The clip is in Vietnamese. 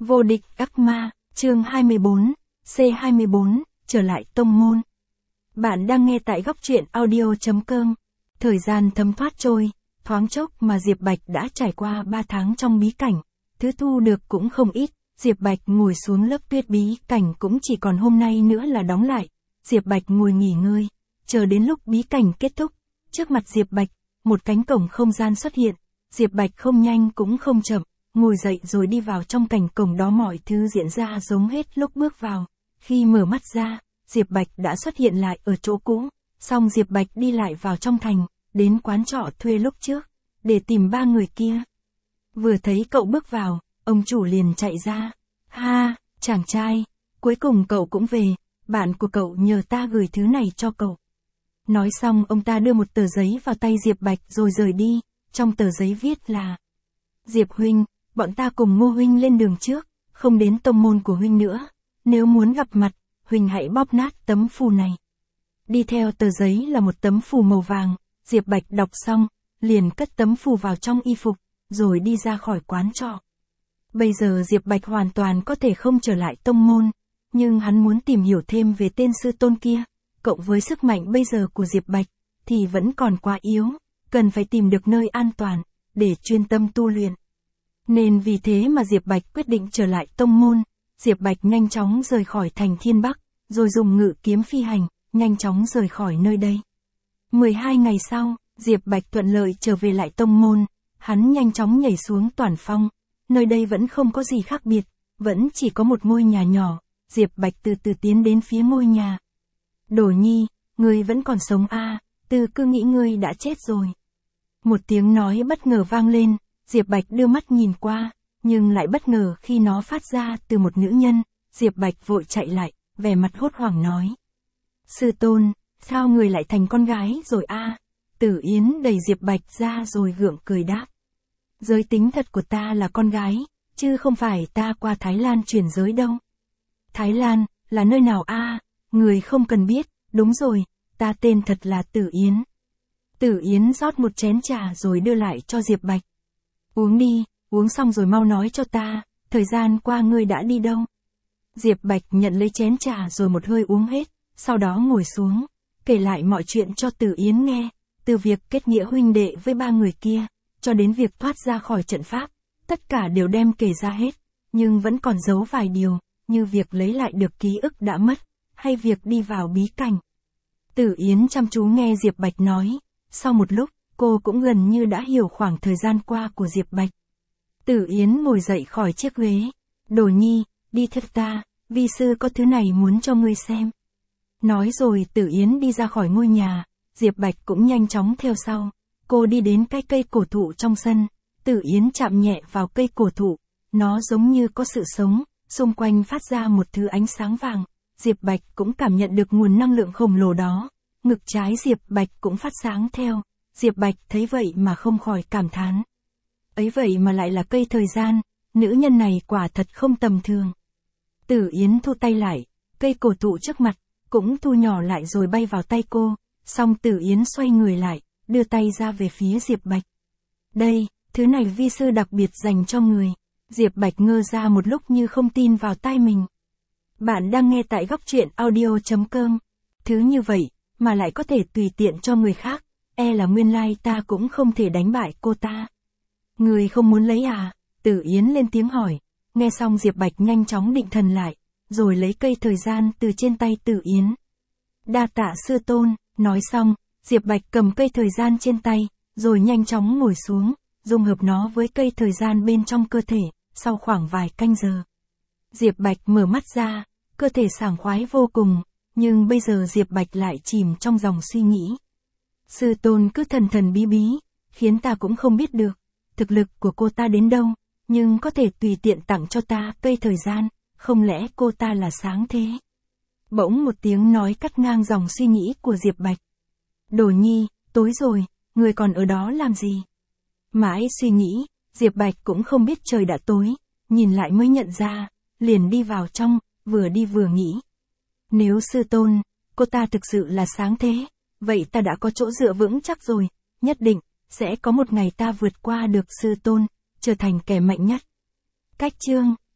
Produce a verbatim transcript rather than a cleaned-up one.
Vô địch ác ma, chương hai mươi bốn, C hai mươi bốn, trở lại tông môn. Bạn đang nghe tại góc truyện audio.com. Thời gian thấm thoát trôi, thoáng chốc mà Diệp Bạch đã trải qua ba tháng trong bí cảnh. Thứ thu được cũng không ít, Diệp Bạch ngồi xuống lớp tuyết bí cảnh cũng chỉ còn hôm nay nữa là đóng lại. Diệp Bạch ngồi nghỉ ngơi, chờ đến lúc bí cảnh kết thúc. Trước mặt Diệp Bạch, một cánh cổng không gian xuất hiện. Diệp Bạch không nhanh cũng không chậm, ngồi dậy rồi đi vào trong cảnh cổng đó, mọi thứ diễn ra giống hết lúc bước vào. Khi mở mắt ra, Diệp Bạch đã xuất hiện lại ở chỗ cũ, xong Diệp Bạch đi lại vào trong thành, đến quán trọ thuê lúc trước, để tìm ba người kia. Vừa thấy cậu bước vào, ông chủ liền chạy ra. Ha, chàng trai, cuối cùng cậu cũng về, bạn của cậu nhờ ta gửi thứ này cho cậu. Nói xong ông ta đưa một tờ giấy vào tay Diệp Bạch rồi rời đi, trong tờ giấy viết là: Diệp huynh, bọn ta cùng Ngô huynh lên đường trước, không đến tông môn của huynh nữa, nếu muốn gặp mặt, huynh hãy bóp nát tấm phù này. Đi theo tờ giấy là một tấm phù màu vàng, Diệp Bạch đọc xong, liền cất tấm phù vào trong y phục, rồi đi ra khỏi quán trọ. Bây giờ Diệp Bạch hoàn toàn có thể không trở lại tông môn, nhưng hắn muốn tìm hiểu thêm về tên sư tôn kia, cộng với sức mạnh bây giờ của Diệp Bạch, thì vẫn còn quá yếu, cần phải tìm được nơi an toàn, để chuyên tâm tu luyện. Nên vì thế mà Diệp Bạch quyết định trở lại tông môn. Diệp Bạch nhanh chóng rời khỏi thành Thiên Bắc, rồi dùng ngự kiếm phi hành, nhanh chóng rời khỏi nơi đây. mười hai ngày sau, Diệp Bạch thuận lợi trở về lại tông môn, hắn nhanh chóng nhảy xuống Toản Phong. Nơi đây vẫn không có gì khác biệt, vẫn chỉ có một ngôi nhà nhỏ. Diệp Bạch từ từ tiến đến phía ngôi nhà. Đồ Nhi, ngươi vẫn còn sống à, Từ cứ nghĩ ngươi đã chết rồi. Một tiếng nói bất ngờ vang lên, Diệp Bạch đưa mắt nhìn qua, nhưng lại bất ngờ khi nó phát ra từ một nữ nhân. Diệp Bạch vội chạy lại, vẻ mặt hốt hoảng nói: Sư tôn, sao người lại thành con gái rồi a? À? Tử Yến đẩy Diệp Bạch ra rồi gượng cười đáp: Giới tính thật của ta là con gái, chứ không phải ta qua Thái Lan chuyển giới đâu. Thái Lan, là nơi nào a? À? Người không cần biết, đúng rồi, ta tên thật là Tử Yến. Tử Yến rót một chén trà rồi đưa lại cho Diệp Bạch. Uống đi, uống xong rồi mau nói cho ta, thời gian qua ngươi đã đi đâu? Diệp Bạch nhận lấy chén trà rồi một hơi uống hết, sau đó ngồi xuống, kể lại mọi chuyện cho Tử Yến nghe, từ việc kết nghĩa huynh đệ với ba người kia, cho đến việc thoát ra khỏi trận pháp, tất cả đều đem kể ra hết, nhưng vẫn còn giấu vài điều, như việc lấy lại được ký ức đã mất, hay việc đi vào bí cảnh. Tử Yến chăm chú nghe Diệp Bạch nói, sau một lúc, cô cũng gần như đã hiểu khoảng thời gian qua của Diệp Bạch. Tử Yến ngồi dậy khỏi chiếc ghế. Đồ Nhi, đi theo ta, vi sư có thứ này muốn cho ngươi xem. Nói rồi Tử Yến đi ra khỏi ngôi nhà, Diệp Bạch cũng nhanh chóng theo sau. Cô đi đến cái cây cổ thụ trong sân, Tử Yến chạm nhẹ vào cây cổ thụ, nó giống như có sự sống, xung quanh phát ra một thứ ánh sáng vàng. Diệp Bạch cũng cảm nhận được nguồn năng lượng khổng lồ đó, ngực trái Diệp Bạch cũng phát sáng theo. Diệp Bạch thấy vậy mà không khỏi cảm thán. Ấy vậy mà lại là cây thời gian, nữ nhân này quả thật không tầm thường. Tử Yến thu tay lại, cây cổ thụ trước mặt, cũng thu nhỏ lại rồi bay vào tay cô, xong Tử Yến xoay người lại, đưa tay ra về phía Diệp Bạch. Đây, thứ này vi sư đặc biệt dành cho người. Diệp Bạch ngơ ra một lúc như không tin vào tai mình. Bạn đang nghe tại góc truyện audio.com. Thứ như vậy, mà lại có thể tùy tiện cho người khác, e là nguyên lai ta cũng không thể đánh bại cô ta. Người không muốn lấy à? Tử Yến lên tiếng hỏi. Nghe xong Diệp Bạch nhanh chóng định thần lại, rồi lấy cây thời gian từ trên tay Tử Yến. Đa tạ sư tôn. Nói xong, Diệp Bạch cầm cây thời gian trên tay, rồi nhanh chóng ngồi xuống, dung hợp nó với cây thời gian bên trong cơ thể. Sau khoảng vài canh giờ, Diệp Bạch mở mắt ra, cơ thể sảng khoái vô cùng, nhưng bây giờ Diệp Bạch lại chìm trong dòng suy nghĩ. Sư tôn cứ thần thần bí bí, khiến ta cũng không biết được thực lực của cô ta đến đâu, nhưng có thể tùy tiện tặng cho ta cây thời gian, không lẽ cô ta là sáng thế? Bỗng một tiếng nói cắt ngang dòng suy nghĩ của Diệp Bạch. Đồ Nhi, tối rồi, người còn ở đó làm gì? Mãi suy nghĩ, Diệp Bạch cũng không biết trời đã tối, nhìn lại mới nhận ra, liền đi vào trong, vừa đi vừa nghĩ. Nếu sư tôn, cô ta thực sự là sáng thế, vậy ta đã có chỗ dựa vững chắc rồi, nhất định, sẽ có một ngày ta vượt qua được sư tôn, trở thành kẻ mạnh nhất. Cách chương